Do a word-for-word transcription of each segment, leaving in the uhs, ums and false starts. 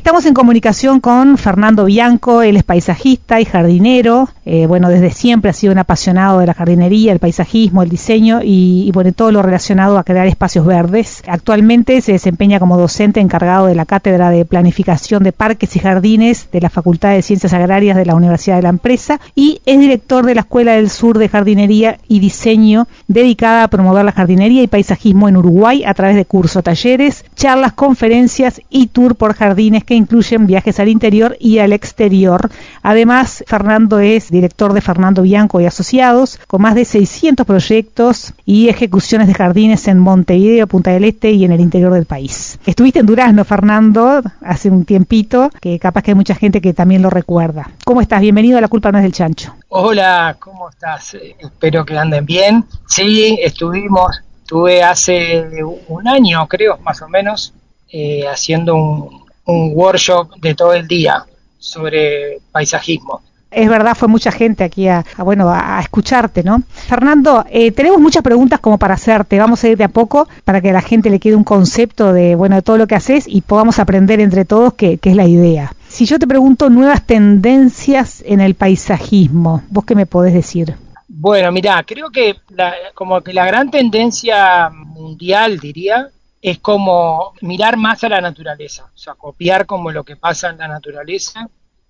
Estamos en comunicación con Fernando Bianco, él es paisajista y jardinero, eh, bueno, desde siempre ha sido un apasionado de la jardinería, el paisajismo, el diseño y, y bueno, todo lo relacionado a crear espacios verdes. Actualmente se desempeña como docente encargado de la Cátedra de Planificación de Parques y Jardines de la Facultad de Ciencias Agrarias de la Universidad de la Empresa y es director de la Escuela del Sur de Jardinería y Diseño, dedicada a promover la jardinería y paisajismo en Uruguay a través de cursos, talleres, charlas, conferencias y tour por jardines que incluyen viajes al interior y al exterior. Además, Fernando es director de Fernando Bianco y Asociados, con más de seiscientos proyectos y ejecuciones de jardines en Montevideo, Punta del Este y en el interior del país. Estuviste en Durazno, Fernando, hace un tiempito, que capaz que hay mucha gente que también lo recuerda. ¿Cómo estás? Bienvenido a La Culpa No Es del Chancho. Hola, ¿cómo estás? Eh, espero que anden bien. Sí, estuvimos, estuve hace un año, creo, más o menos, eh, haciendo un, un workshop de todo el día sobre paisajismo. Es verdad, fue mucha gente aquí a, a bueno, a, a escucharte, ¿no? Fernando, eh, tenemos muchas preguntas como para hacerte. Vamos a ir de a poco para que a la gente le quede un concepto de, bueno, de todo lo que haces y podamos aprender entre todos, que, que es la idea. Si yo te pregunto nuevas tendencias en el paisajismo, ¿vos qué me podés decir? Bueno, mirá, creo que la, como que la gran tendencia mundial, diría, es como mirar más a la naturaleza, o sea, copiar como lo que pasa en la naturaleza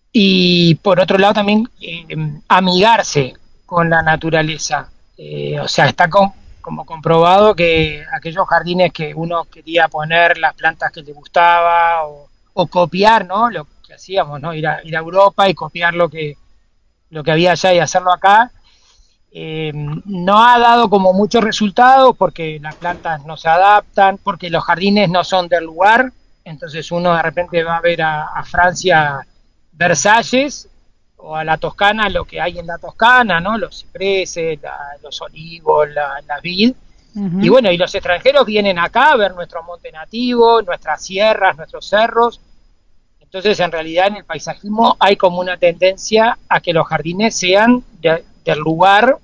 y por otro lado también eh, amigarse con la naturaleza. Eh, o sea, está com- como comprobado que aquellos jardines que uno quería poner las plantas que le gustaba o, o copiar, ¿no? Lo que hacíamos, ¿no? Ir a, ir a Europa y copiar lo que, lo que había allá y hacerlo acá. Eh, no ha dado como muchos resultados porque las plantas no se adaptan, porque los jardines no son del lugar, entonces uno de repente va a ver a, a Francia Versalles o a la Toscana lo que hay en la Toscana, ¿no? Los cipreses, la, los olivos, la, la vid. Y Uh-huh. bueno, y los extranjeros vienen acá a ver nuestro monte nativo, nuestras sierras, nuestros cerros. Entonces, en realidad, en el paisajismo hay como una tendencia a que los jardines sean de, del lugar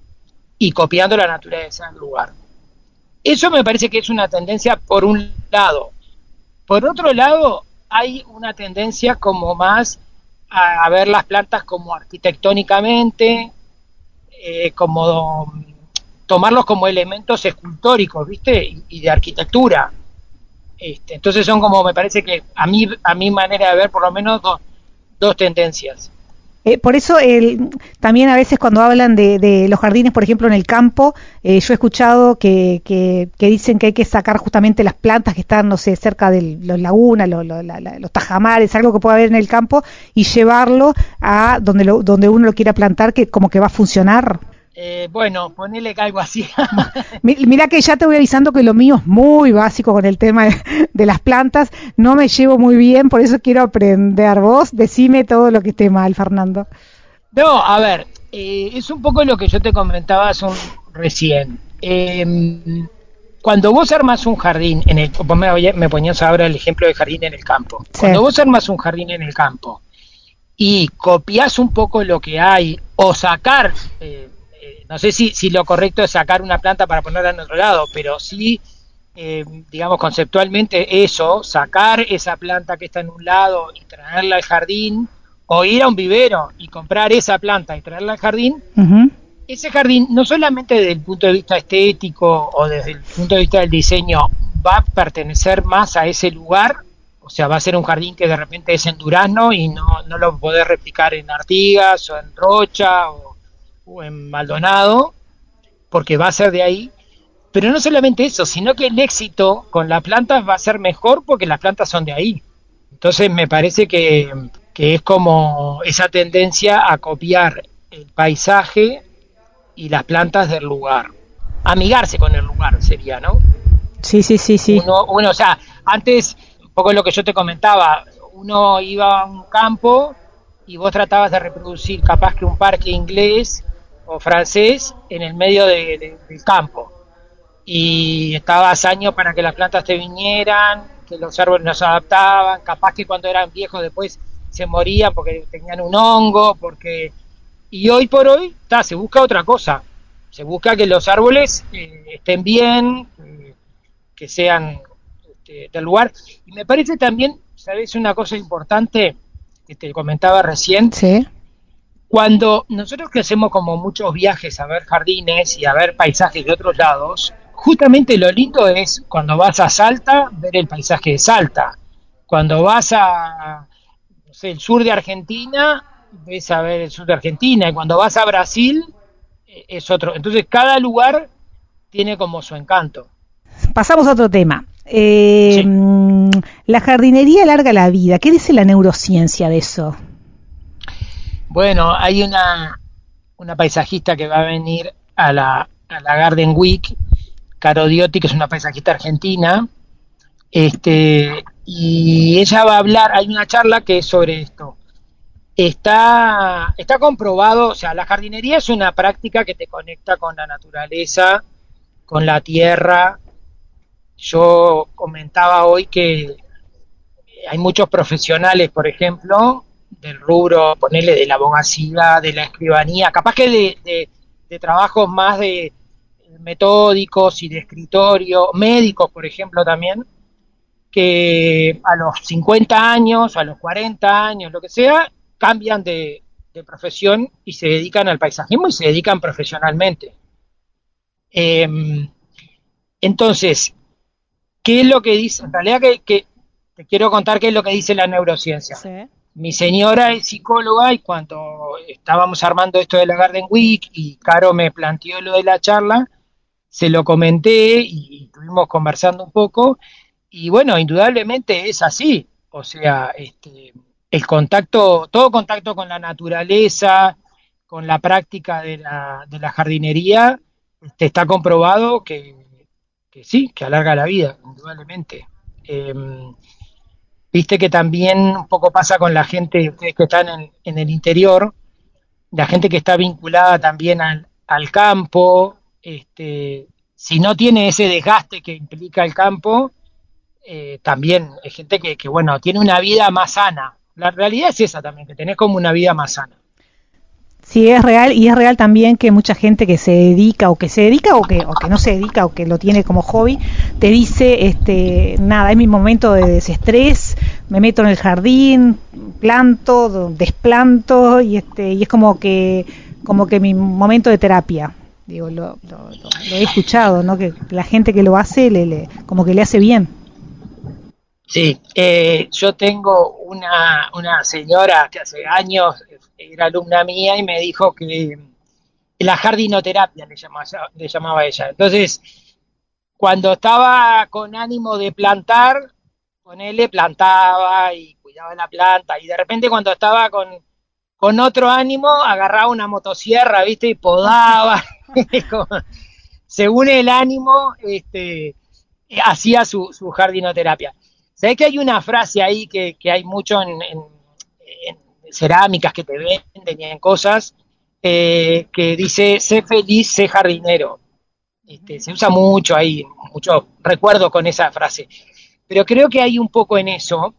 y copiando la naturaleza del lugar. Eso me parece que es una tendencia por un lado. Por otro lado, hay una tendencia como más a, a ver las plantas como arquitectónicamente, eh, como tomarlos como elementos escultóricos, ¿viste? Y, y de arquitectura. Este, entonces son como, me parece que a mí, a mi manera de ver, por lo menos dos, dos tendencias. Eh, por eso el, también a veces cuando hablan de, de los jardines, por ejemplo, en el campo, eh, yo he escuchado que, que, que dicen que hay que sacar justamente las plantas que están, no sé, cerca de los lagunas, lo, lo, la, la, los tajamares, algo que pueda haber en el campo, y llevarlo a donde, lo, donde uno lo quiera plantar, que como que va a funcionar. Eh, bueno, ponele que algo así. Mira que ya te voy avisando que lo mío es muy básico con el tema de, de las plantas, no me llevo muy bien, por eso quiero aprender. Vos decime todo lo que esté mal, Fernando. No, a ver, eh, es un poco lo que yo te comentaba hace un, recién. Eh, cuando vos armas un jardín, en el, vos me, me ponías ahora el ejemplo de jardín en el campo. Sí. Cuando vos armas un jardín en el campo y copias un poco lo que hay o sacar, eh, eh, no sé si, si lo correcto es sacar una planta para ponerla en otro lado, pero sí, eh, digamos conceptualmente eso, sacar esa planta que está en un lado y traerla al jardín, o ir a un vivero y comprar esa planta y traerla al jardín, Uh-huh. ese jardín no solamente desde el punto de vista estético o desde el punto de vista del diseño va a pertenecer más a ese lugar, o sea, va a ser un jardín que de repente es en Durazno y no, no lo podés replicar en Artigas o en Rocha o, o en Maldonado, porque va a ser de ahí. Pero no solamente eso, sino que el éxito con las plantas va a ser mejor porque las plantas son de ahí. Entonces me parece que, que es como esa tendencia a copiar el paisaje y las plantas del lugar. Amigarse con el lugar sería, ¿no? Sí, sí, sí, sí. Uno, uno, o sea, antes, un poco lo que yo te comentaba, uno iba a un campo y vos tratabas de reproducir capaz que un parque inglés o francés en el medio de, de, del campo. Y estabas años para que las plantas te vinieran, que los árboles no se adaptaban, capaz que cuando eran viejos después se morían porque tenían un hongo, porque y hoy por hoy ta, se busca otra cosa, se busca que los árboles eh, estén bien, eh, que sean este, del lugar, y me parece también ¿sabes una cosa importante que te comentaba recién? Sí. Cuando nosotros que hacemos como muchos viajes a ver jardines y a ver paisajes de otros lados, justamente lo lindo es cuando vas a Salta, ver el paisaje de Salta. Cuando vas a, no sé, el sur de Argentina, ves a ver el sur de Argentina. Y cuando vas a Brasil, eh, es otro. Entonces, cada lugar tiene como su encanto. Pasamos a otro tema. Eh, Sí. la jardinería alarga la vida. ¿Qué dice la neurociencia de eso? Bueno, hay una, una paisajista que va a venir a la, a la Garden Week, Caro Diotti, que es una paisajista argentina. Este, y ella va a hablar, hay una charla que es sobre esto. Está, está comprobado, o sea, la jardinería es una práctica que te conecta con la naturaleza, con la tierra. Yo comentaba hoy que hay muchos profesionales, por ejemplo, del rubro, ponerle de la abogacía, de la escribanía, capaz que de, de, de trabajos más de metódicos y de escritorio, médicos, por ejemplo, también, que a los cincuenta años, a los cuarenta años, lo que sea, cambian de, de profesión y se dedican al paisajismo y se dedican profesionalmente. Eh, entonces, ¿qué es lo que dice? En realidad que, que te quiero contar qué es lo que dice la neurociencia. Sí. Mi señora es psicóloga y cuando estábamos armando esto de la Garden Week y Caro me planteó lo de la charla, se lo comenté y estuvimos conversando un poco y bueno, indudablemente es así. O sea, este, el contacto, todo contacto con la naturaleza, con la práctica de la, de la jardinería, este, está comprobado que, que sí, que alarga la vida, indudablemente. Eh, Viste que también un poco pasa con la gente, ustedes que están en, en el interior, la gente que está vinculada también al, al campo, este, si no tiene ese desgaste que implica el campo, eh, también hay gente que, que, bueno, tiene una vida más sana. La realidad es esa también, que tenés como una vida más sana. Sí, es real y es real también que mucha gente que se dedica o que se dedica o que, o que no se dedica o que lo tiene como hobby, te dice, este, nada, es mi momento de desestrés, me meto en el jardín, planto, desplanto y este y es como que como que mi momento de terapia. Digo, lo, lo, lo, lo he escuchado, ¿no? Que la gente que lo hace le, le como que le hace bien. Sí, eh, yo tengo una, una señora que hace años era alumna mía y me dijo que la jardinoterapia le llamaba, le llamaba ella. Entonces, cuando estaba con ánimo de plantar, con él le plantaba y cuidaba la planta. Y de repente cuando estaba con, con otro ánimo, agarraba una motosierra, ¿viste? Y podaba. Como, según el ánimo, este, hacía su, su jardinoterapia. ¿Sabés que hay una frase ahí que, que hay mucho en, en, en, cerámicas que te venden y en cosas, eh, que dice, sé feliz, sé jardinero? Este, se usa mucho ahí, mucho recuerdo con esa frase. Pero creo que hay un poco en eso,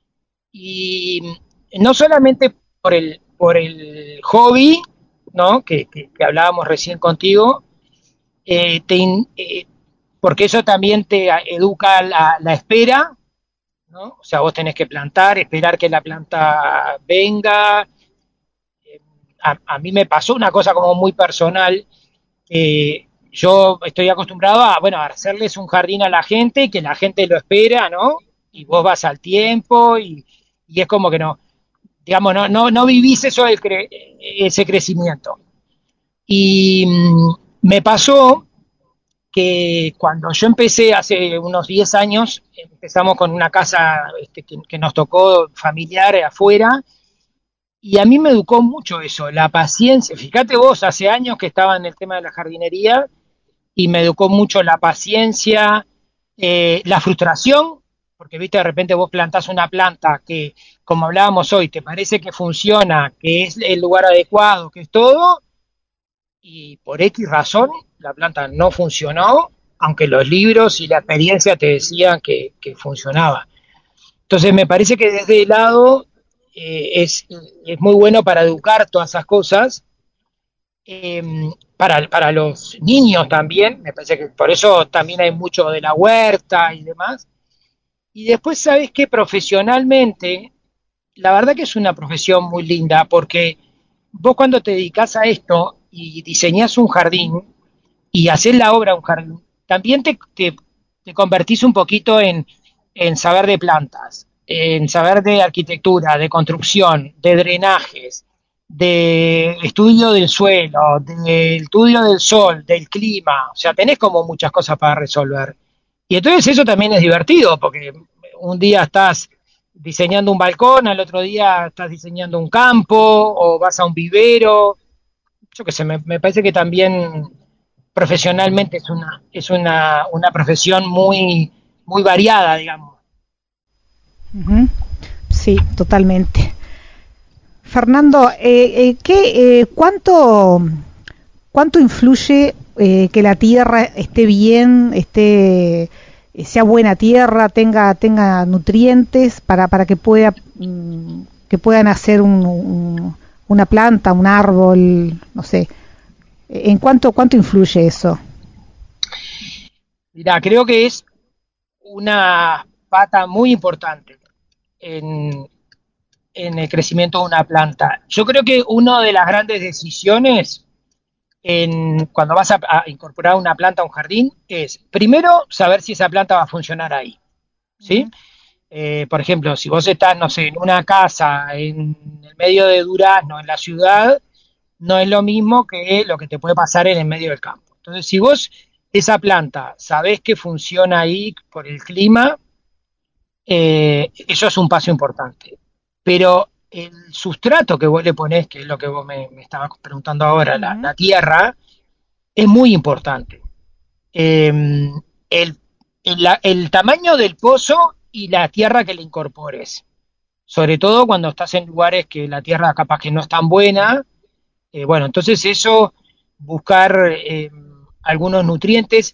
y no solamente por el, por el hobby, ¿no? Que, que, que hablábamos recién contigo, eh, te, eh, porque eso también te educa la, la espera, ¿no? O sea, vos tenés que plantar, esperar que la planta venga. Eh, a, a, mí me pasó una cosa como muy personal. Eh, yo estoy acostumbrado a, bueno, a hacerles un jardín a la gente y que la gente lo espera, ¿no? Y vos vas al tiempo y, y es como que no, digamos, no, no, no vivís eso del cre ese crecimiento. Y mmm, me pasó que cuando yo empecé hace unos diez años, empezamos con una casa este, que, que nos tocó familiar afuera, y a mí me educó mucho eso, la paciencia. Fíjate vos, hace años que estaba en el tema de la jardinería, y me educó mucho la paciencia, eh, la frustración, porque viste, de repente vos plantás una planta que, como hablábamos hoy, te parece que funciona, que es el lugar adecuado, que es todo, y por X razón la planta no funcionó, aunque los libros y la experiencia te decían que, que funcionaba. Entonces me parece que desde el lado eh, es, es muy bueno para educar todas esas cosas, eh, para, para los niños también, me parece que por eso también hay mucho de la huerta y demás. Y después, sabes que profesionalmente, la verdad que es una profesión muy linda, porque vos cuando te dedicas a esto y diseñás un jardín y haces la obra de un jardín, también te, te, te convertís un poquito en, en saber de plantas, en saber de arquitectura, de construcción, de drenajes, de estudio del suelo, del estudio del sol, del clima, o sea, tenés como muchas cosas para resolver. Y entonces eso también es divertido, porque un día estás diseñando un balcón, al otro día estás diseñando un campo, o vas a un vivero, yo qué sé, me, me parece que también profesionalmente es una, es una, una profesión muy, muy variada, digamos. Ujú. Sí, totalmente. Fernando, eh, eh, ¿qué, eh, cuánto, cuánto influye eh, que la tierra esté bien, esté, eh, sea buena tierra, tenga, tenga nutrientes para, para que pueda, mm, que puedan hacer un, un- una planta, un árbol, no sé? ¿En cuánto, cuánto influye eso? Mirá, creo que es una pata muy importante en, en el crecimiento de una planta. Yo creo que una de las grandes decisiones en, cuando vas a, a incorporar una planta a un jardín es, primero, saber si esa planta va a funcionar ahí, ¿sí? Ujú. Eh, por ejemplo, si vos estás, no sé, en una casa en el medio de Durazno, en la ciudad, no es lo mismo que lo que te puede pasar en el medio del campo. Entonces, si vos esa planta sabés que funciona ahí por el clima, eh, eso es un paso importante. Pero el sustrato que vos le ponés, que es lo que vos me, me estabas preguntando ahora, la, Ujú. la tierra, es muy importante. Eh, el, el, la- el tamaño del pozo y la tierra que le incorpores. Sobre todo cuando estás en lugares que la tierra capaz que no es tan buena. Eh, bueno, entonces eso, buscar eh, algunos nutrientes.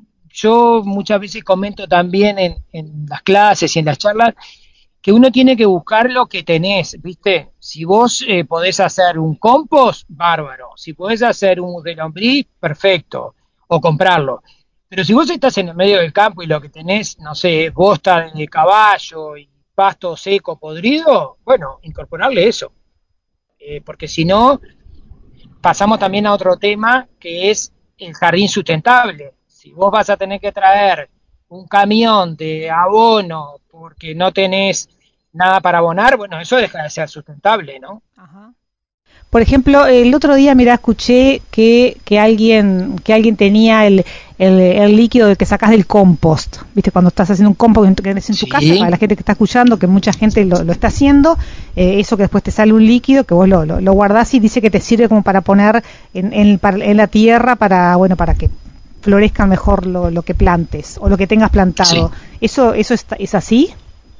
Yo muchas veces comento también en, en las clases y en las charlas que uno tiene que buscar lo que tenés, ¿viste? Si vos eh, podés hacer un compost, bárbaro. Si podés hacer un de lombriz, perfecto. O comprarlo. Pero si vos estás en el medio del campo y lo que tenés, no sé, es bosta de caballo y pasto seco podrido, bueno, incorporarle eso. Eh, porque si no, pasamos también a otro tema que es el jardín sustentable. Si vos vas a tener que traer un camión de abono porque no tenés nada para abonar, bueno, eso deja de ser sustentable, ¿no? Ajá. Por ejemplo, el otro día, mira, escuché que, que alguien que alguien tenía el, el, el líquido de que sacas del compost, ¿viste? Cuando estás haciendo un compost en tu, que es en tu casa, para Sí, la gente que está escuchando, que mucha gente lo, lo está haciendo, eh, eso que después te sale un líquido, que vos lo, lo, lo guardás y dice que te sirve como para poner en, en, para- en la tierra para, bueno, para que florezca mejor lo, lo que plantes o lo que tengas plantado. sí. ¿Eso, eso está, es así?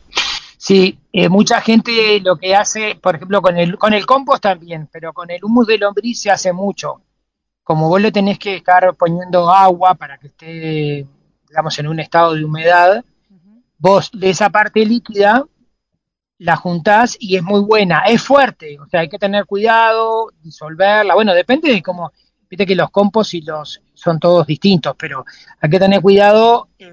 Sí, eh, mucha gente lo que hace, por ejemplo, con el, con el compost también, pero con el humus de lombriz se hace mucho. Como vos le tenés que estar poniendo agua para que esté, digamos, en un estado de humedad, vos de esa parte líquida la juntás y es muy buena, es fuerte, o sea, hay que tener cuidado, disolverla, bueno, depende de cómo, viste que los compost y los son todos distintos, pero hay que tener cuidado eh,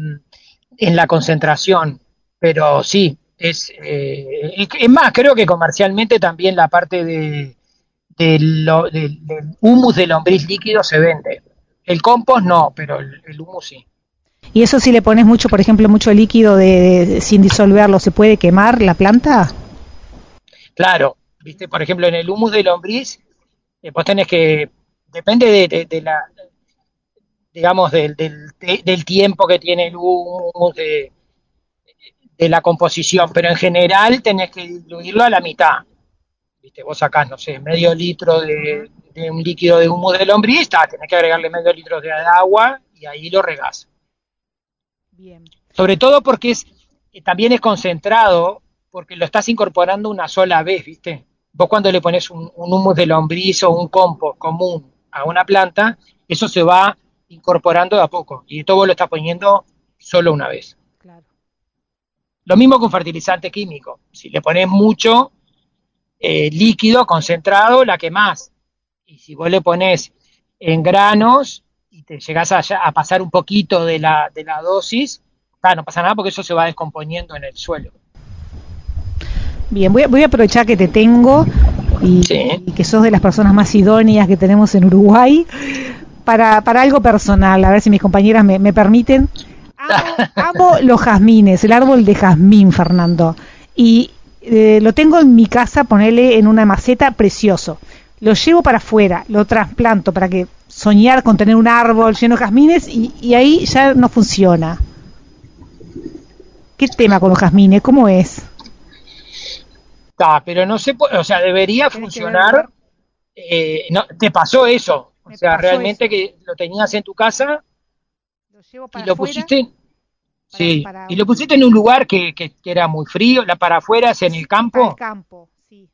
en la concentración, pero sí, es, eh, es, es más, creo que comercialmente también la parte de, de lo, de, del humus de lombriz líquido se vende. El compost no, pero el, el humus sí. Y eso si le pones mucho, por ejemplo, mucho líquido de, de- sin disolverlo, ¿se puede quemar la planta? Claro, viste, por ejemplo, en el humus de lombriz, eh, vos tenés que, depende de, de, de la, digamos, del, del, de- del tiempo que tiene el humus, de, de la composición, pero en general tenés que diluirlo a la mitad. ¿Viste? Vos sacás, no sé, medio litro Ajá. de, de un líquido de humus de lombriz, ta, tenés que agregarle medio litro de agua y ahí lo regás. Bien. Sobre todo porque es, eh, también es concentrado, porque lo estás incorporando una sola vez, ¿viste? Vos cuando le pones un, un humus de lombriz o un compost común a una planta, eso se va incorporando de a poco, y esto vos lo estás poniendo solo una vez. Claro. Lo mismo con fertilizante químico. Si le pones mucho eh, líquido concentrado, la quemás. Y si vos le pones en granos y te llegás a, a pasar un poquito de la, de la dosis, ah, no pasa nada porque eso se va descomponiendo en el suelo. Bien, voy a, voy a aprovechar que te tengo y, Sí. y que sos de las personas más idóneas que tenemos en Uruguay para, para algo personal, a ver si mis compañeras me, me permiten. Amo, amo los jazmines, el árbol de jazmín, Fernando. Y eh, lo tengo en mi casa, ponele en una maceta, precioso. Lo llevo para afuera, lo trasplanto para que soñar con tener un árbol lleno de jazmines y, y ahí ya no funciona. ¿Qué tema con los jazmines? ¿Cómo es? Ah, pero no sé, o sea, debería Tenés que ver, ver. funcionar. Eh, no, ¿te pasó eso? O Me sea, pasó realmente eso. que lo tenías en tu casa Lo llevo y para lo afuera, pusiste, para, sí, para, y lo pusiste en un lugar que, que, que era muy frío, la para afuera, es en el sí, para el campo. campo, sí.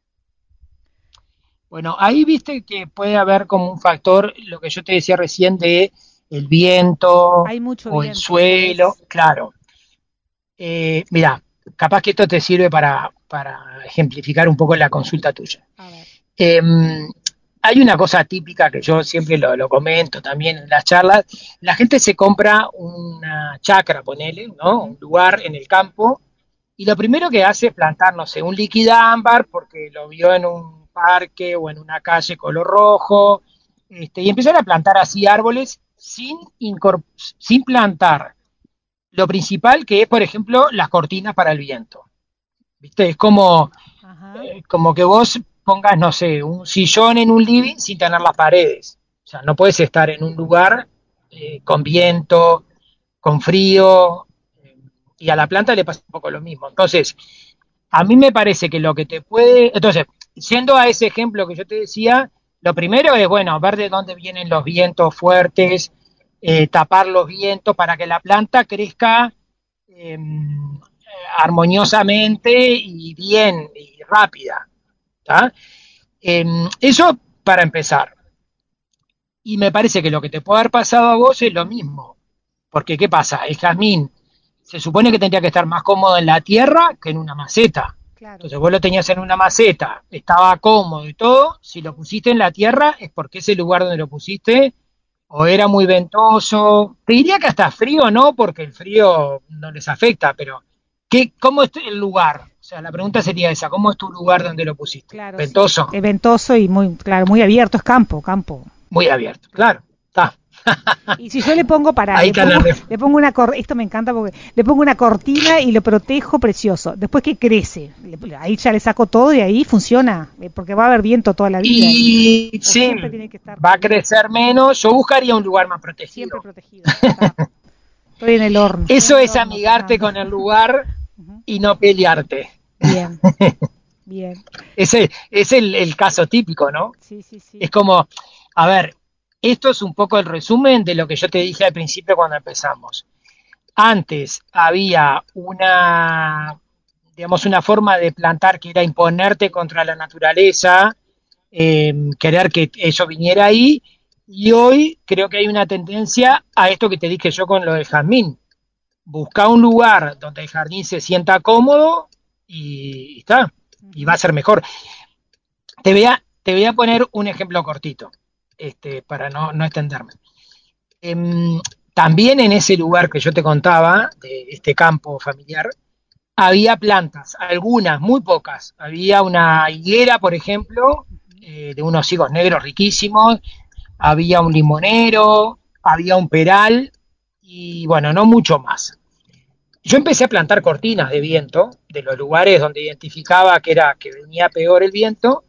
Bueno, ahí viste que puede haber como un factor, lo que yo te decía recién de el viento Hay mucho o el viento, suelo, ¿sabes? claro. Eh, mira, capaz que esto te sirve para, para ejemplificar un poco la consulta tuya. A ver. Eh, Hay una cosa típica que yo siempre lo, lo comento también en las charlas. La gente se compra una chacra, ponele, ¿no? Ujú. Un lugar en el campo, y lo primero que hace es plantar, no sé, un líquida ámbar porque lo vio en un parque o en una calle color rojo, este, y empiezan a plantar así árboles sin, incorp- sin plantar lo principal, que es, por ejemplo, las cortinas para el viento. ¿Viste? Es como, Ajá. eh, como que vos pongas, no sé, un sillón en un living sin tener las paredes. O sea, no puedes estar en un lugar eh, con viento, con frío, eh, y a la planta le pasa un poco lo mismo. Entonces, a mí me parece que lo que te puede... Entonces, yendo a ese ejemplo que yo te decía, lo primero es, bueno, ver de dónde vienen los vientos fuertes, eh, tapar los vientos para que la planta crezca eh, armoniosamente y bien y rápida. ¿Tá? Eh, eso para empezar. Y me parece que lo que te puede haber pasado a vos es lo mismo. Porque, ¿qué pasa? El jazmín se supone que tendría que estar más cómodo en la tierra que en una maceta. Claro. Entonces vos lo tenías en una maceta, estaba cómodo y todo. Si lo pusiste en la tierra es porque ese lugar donde lo pusiste o era muy ventoso. Te diría que hasta frío no, porque el frío no les afecta, pero ¿qué, ¿cómo es el lugar? O sea, la pregunta sería esa, ¿cómo es tu lugar donde lo pusiste? Claro, sí. ¿Ventoso? Es ventoso y muy, claro, muy abierto, es campo, campo. Muy abierto, Claro. claro. Está. Y si yo le pongo para, Ahí le está la pongo, ref. le pongo una cor, esto me encanta porque le pongo una cortina y lo protejo precioso. Después que crece, le- ahí ya le saco todo y ahí funciona, eh, porque va a haber viento toda la vida. Y O sí, siempre tiene que estar va a cubierto, crecer menos. Yo buscaría un lugar más siempre protegido. protegido. Está. Estoy en el horno, estoy en Eso el es horno, amigarte Fernando. con el lugar Ujú. y no pelearte. Bien, bien. Ese es el, el caso típico, ¿no? Sí, sí, Es sí. como, a ver, esto es un poco el resumen de lo que yo te dije al principio cuando empezamos. Antes había una, digamos, una forma de plantar que era imponerte contra la naturaleza, eh, querer que eso viniera ahí, y hoy creo que hay una tendencia a esto que te dije yo con lo del jazmín. Busca un lugar donde el jardín se sienta cómodo y, y está, y va a Ujú. ser mejor. Te voy a, te voy a poner un ejemplo cortito, este, para no, no extenderme. Em, También en ese lugar que yo te contaba, de este campo familiar, había plantas, algunas, muy pocas. Había una higuera, por ejemplo, Ujú. eh, de unos higos negros riquísimos, había un limonero, había un peral y bueno, no mucho más. Yo empecé a plantar cortinas de viento de los lugares donde identificaba que era que venía peor el viento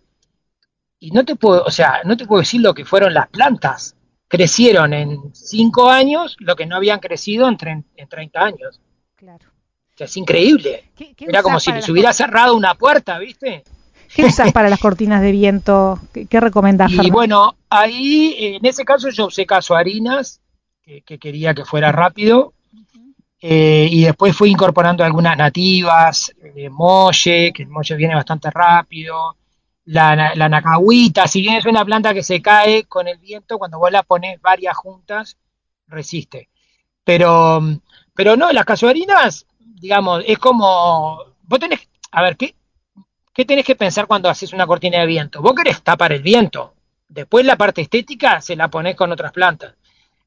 y no te puedo, o sea, no te puedo decir lo que fueron las plantas. Crecieron en cinco años lo que no habían crecido en, tre- en treinta años. Claro. O sea, es increíble. ¿Qué, qué Era como usás si para les las hubiera cortinas? cerrado una puerta, ¿viste? ¿Qué usás para las cortinas de viento? ¿Qué, qué recomendás, Y Fernando? bueno, ahí eh, en ese caso yo usé casuarinas, que, que quería que fuera rápido, Ujú. eh, y después fui incorporando algunas nativas, eh, molle, que el molle viene bastante rápido, la, na- la nacahuita, si bien es una planta que se cae con el viento, cuando vos la pones varias juntas, resiste. Pero, pero no, las casuarinas, digamos, es como, vos tenés, a ver, ¿qué, ¿qué tenés que pensar cuando haces una cortina de viento? Vos querés tapar el viento, después la parte estética se la ponés con otras plantas.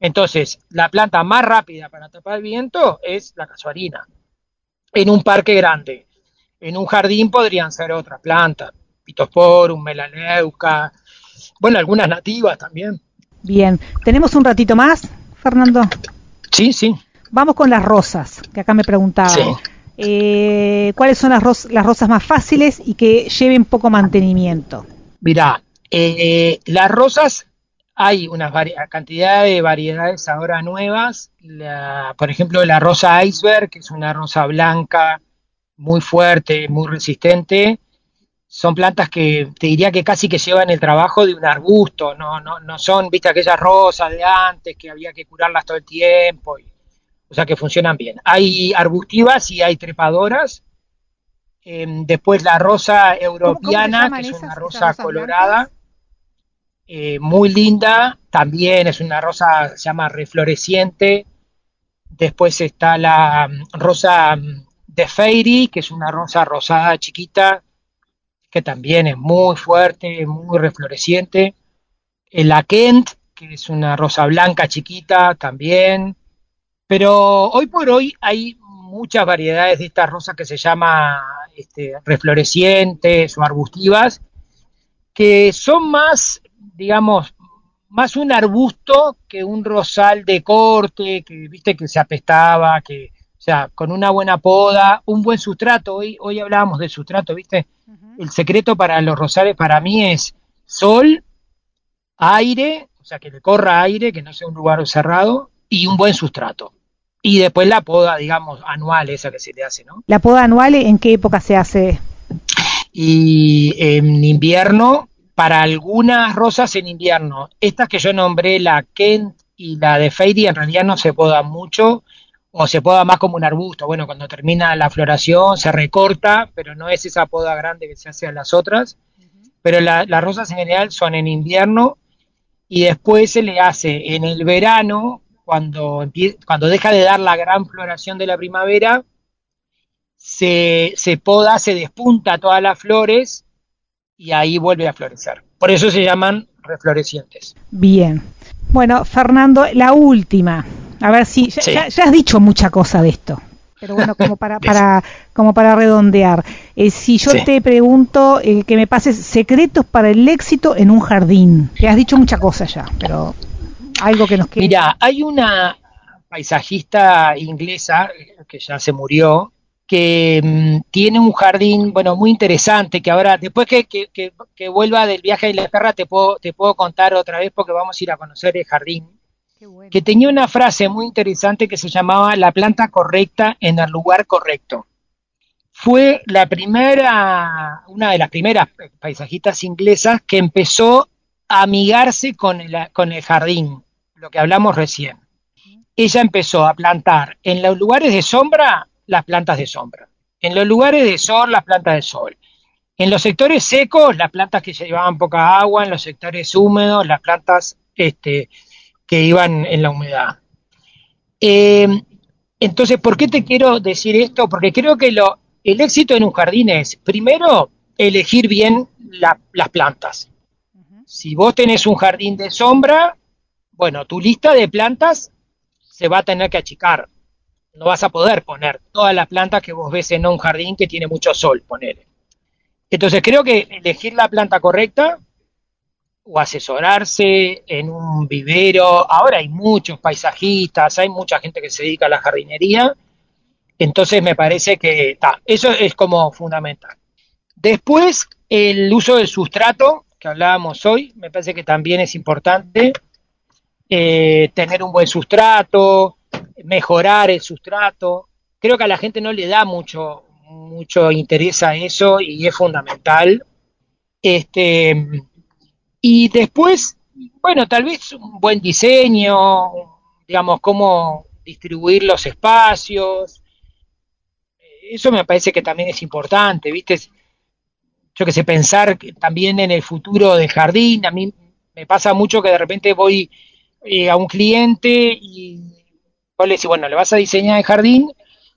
Entonces, la planta más rápida para tapar el viento es la casuarina. En un parque grande. En un jardín podrían ser otras plantas, Pittosporum, melaleuca, bueno, algunas nativas también. Bien, ¿tenemos un ratito más, Fernando? Sí, sí, Vamos con las rosas, que acá me sí. preguntaban. Eh, ¿Cuáles son las, ros las rosas más fáciles y que lleven poco mantenimiento? Mirá, eh, las rosas, hay una cantidad de variedades ahora nuevas. La, por ejemplo, la rosa iceberg, que es una rosa blanca, muy fuerte, muy resistente. Son plantas que te diría que casi que llevan el trabajo de un arbusto, no, no, no son, viste, aquellas rosas de antes que había que curarlas todo el tiempo, y, o sea que funcionan bien. Hay arbustivas y hay trepadoras. Eh, después la rosa ¿Cómo, cómo se europeana, que llaman es una esas, esas rosa rosas blancas? colorada, eh, muy linda, también es una rosa, se llama refloreciente. Después está la mm, rosa mm, de Fairy, que es una rosa rosada chiquita, que también es muy fuerte, muy refloreciente. Eh, La Kent, que es una rosa blanca chiquita también. Pero hoy por hoy hay muchas variedades de estas rosas que se llama este, reflorecientes o arbustivas, que son más, digamos, más un arbusto que un rosal de corte, que viste que se apestaba, que, o sea, con una buena poda, un buen sustrato. Hoy, hoy hablábamos del sustrato, viste. Ujú. El secreto para los rosales para mí es sol, aire, o sea, que le corra aire, que no sea un lugar cerrado, y un buen sustrato. Y después la poda, digamos, anual, esa que se le hace, ¿no? ¿La poda anual en qué época se hace? Y en invierno, para algunas rosas en invierno, estas que yo nombré, la Kent y la de Fairy, en realidad no se podan mucho, o se poda más como un arbusto. Bueno, cuando termina la floración se recorta, pero no es esa poda grande que se hace a las otras. Pero la, las rosas en general son en invierno y después se le hace en el verano, cuando, empie- cuando deja de dar la gran floración de la primavera, se, se poda, se despunta todas las flores y ahí vuelve a florecer. Por eso se llaman reflorecientes. Bien. Bueno, Fernando, la última. A ver si ya, Sí, ya, ya has dicho mucha cosa de esto, pero bueno, como para, Des- para, como para redondear. Eh, si yo sí. te pregunto eh, que me pases secretos para el éxito en un jardín, que has dicho mucha cosa ya, pero algo que nos quede. Mira, hay una paisajista inglesa que ya se murió, que mm, tiene un jardín, bueno, muy interesante, que ahora, después que, que, que- que vuelva del viaje de la perra, te puedo, te puedo contar otra vez porque vamos a ir a conocer el jardín, Qué que bueno. tenía una frase muy interesante que se llamaba la planta correcta en el lugar correcto. Fue la primera, una de las primeras paisajistas inglesas que empezó a amigarse con el, con el jardín, lo que hablamos recién. Ella empezó a plantar en los lugares de sombra las plantas de sombra, en los lugares de sol las plantas de sol, en los sectores secos las plantas que llevaban poca agua, en los sectores húmedos las plantas este, que iban en la humedad. Eh, entonces, ¿por qué te quiero decir esto? Porque creo que lo, el éxito en un jardín es, primero, elegir bien la, las plantas. Ujú. Si vos tenés un jardín de sombra, bueno, tu lista de plantas se va a tener que achicar. No vas a poder poner todas las plantas que vos ves en un jardín que tiene mucho sol, ponele. Entonces creo que elegir la planta correcta o asesorarse en un vivero, ahora hay muchos paisajistas, hay mucha gente que se dedica a la jardinería, entonces me parece que ta, eso es como fundamental. Después, el uso del sustrato, que hablábamos hoy, me parece que también es importante, eh, tener un buen sustrato, mejorar el sustrato. Creo que a la gente no le da mucho, mucho interés a eso y es fundamental. Este, y después, bueno, tal vez un buen diseño, digamos, cómo distribuir los espacios. Eso me parece que también es importante, ¿viste? Yo que sé, pensar también en el futuro del jardín. A mí me pasa mucho que de repente voy eh, a un cliente y vos le decís, bueno, le vas a diseñar el jardín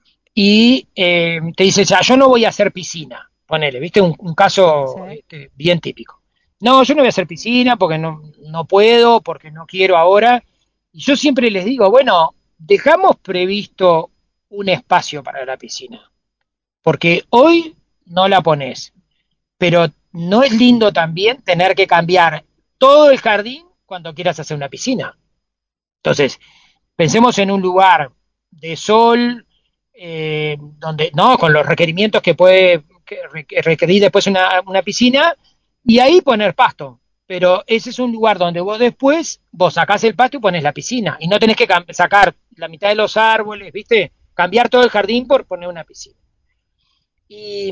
y eh, te dice, ya, yo no voy a hacer piscina. Ponele, ¿viste? Un, un Sí. caso este, bien típico. No, yo no voy a hacer piscina porque no, no puedo, porque no quiero ahora. Y yo siempre les digo, bueno, dejamos previsto un espacio para la piscina, porque hoy no la pones, pero no es lindo también tener que cambiar todo el jardín cuando quieras hacer una piscina. Entonces, pensemos en un lugar de sol, eh, donde, ¿no? Con los requerimientos que puede que requerir después una, una piscina, y ahí poner pasto. Pero ese es un lugar donde vos después, vos sacás el pasto y pones la piscina, y no tenés que sacar la mitad de los árboles, ¿viste? Cambiar todo el jardín por poner una piscina. Y,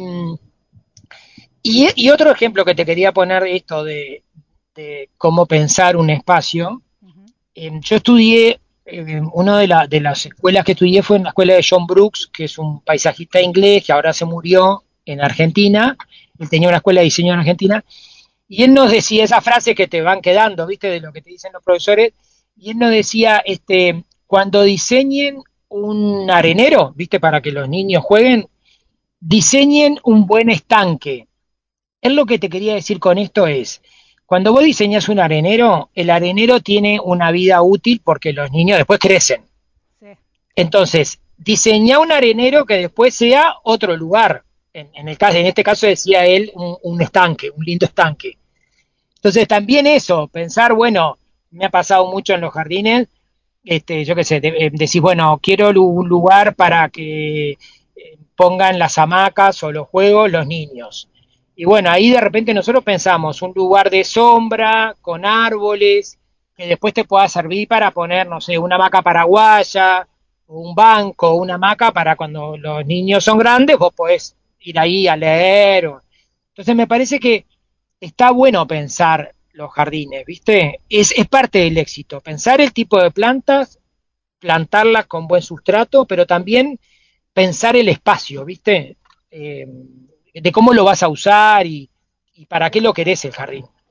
y, y otro ejemplo que te quería poner de esto de, de cómo pensar un espacio. Ujú. Eh, yo estudié, eh, una de, la, de, las escuelas que estudié fue en la escuela de John Brooks, que es un paisajista inglés que ahora se murió en Argentina. Él tenía una escuela de diseño en Argentina. Y él nos decía esas frases que te van quedando, ¿viste? De lo que te dicen los profesores. Y él nos decía, este, cuando diseñen un arenero, ¿viste? Para que los niños jueguen, diseñen un buen estanque. Él lo que te quería decir con esto es, cuando vos diseñas un arenero, el arenero tiene una vida útil porque los niños después crecen. Sí. Entonces, diseña un arenero que después sea otro lugar. En, en, el caso, en este caso decía él un, un estanque, un lindo estanque. Entonces, también eso, pensar, bueno, me ha pasado mucho en los jardines, este, yo qué sé, de, eh, decís, bueno, quiero un lugar para que eh, pongan las hamacas o los juegos los niños. Y bueno, ahí de repente nosotros pensamos un lugar de sombra, con árboles, que después te pueda servir para poner, no sé, una hamaca paraguaya, un banco, una hamaca para cuando los niños son grandes, vos podés ir ahí a leer. O... Entonces me parece que está bueno pensar los jardines, ¿viste? Es, es parte del éxito, pensar el tipo de plantas, plantarlas con buen sustrato, pero también pensar el espacio, ¿viste? Eh, de cómo lo vas a usar y, y para qué lo querés el jardín.